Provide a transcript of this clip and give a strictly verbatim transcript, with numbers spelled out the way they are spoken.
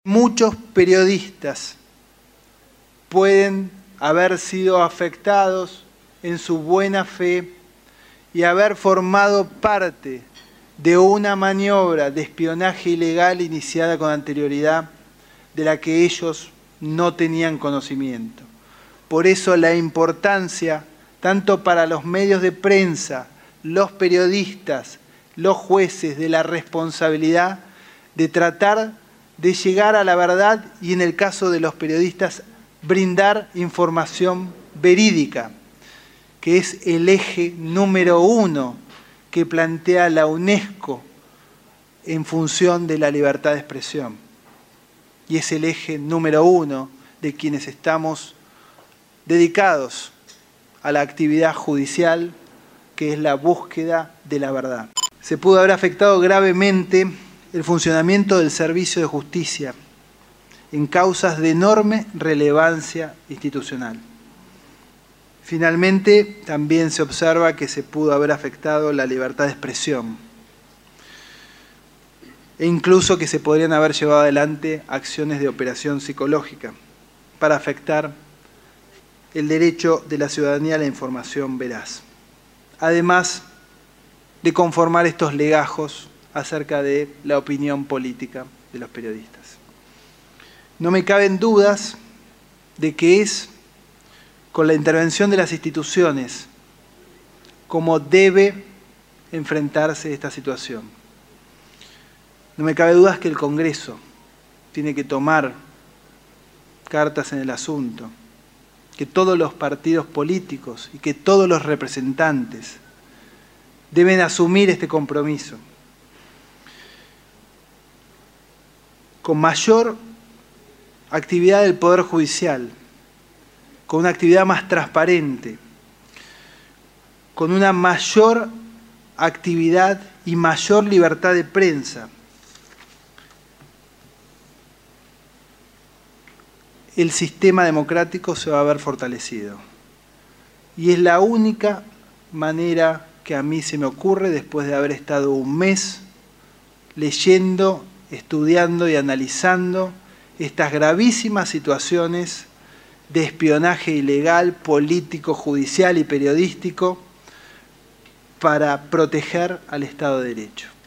Muchos periodistas pueden haber sido afectados en su buena fe y haber formado parte de una maniobra de espionaje ilegal iniciada con anterioridad de la que ellos no tenían conocimiento. Por eso la importancia, tanto para los medios de prensa, los periodistas, los jueces, de la responsabilidad de tratar de llegar a la verdad y, en el caso de los periodistas, brindar información verídica, que es el eje número uno que plantea la UNESCO en función de la libertad de expresión. Y es el eje número uno de quienes estamos dedicados a la actividad judicial, que es la búsqueda de la verdad. Se pudo haber afectado gravemente el funcionamiento del servicio de justicia en causas de enorme relevancia institucional. Finalmente, también se observa que se pudo haber afectado la libertad de expresión e incluso que se podrían haber llevado adelante acciones de operación psicológica para afectar el derecho de la ciudadanía a la información veraz. Además de conformar estos legajos acerca de la opinión política de los periodistas. No me caben dudas de que es con la intervención de las instituciones como debe enfrentarse esta situación. No me cabe dudas que el Congreso tiene que tomar cartas en el asunto, que todos los partidos políticos y que todos los representantes deben asumir este compromiso. Con mayor actividad del Poder Judicial, con una actividad más transparente, con una mayor actividad y mayor libertad de prensa, el sistema democrático se va a ver fortalecido. Y es la única manera que a mí se me ocurre, después de haber estado un mes leyendo, estudiando y analizando estas gravísimas situaciones de espionaje ilegal, político, judicial y periodístico para proteger al Estado de Derecho.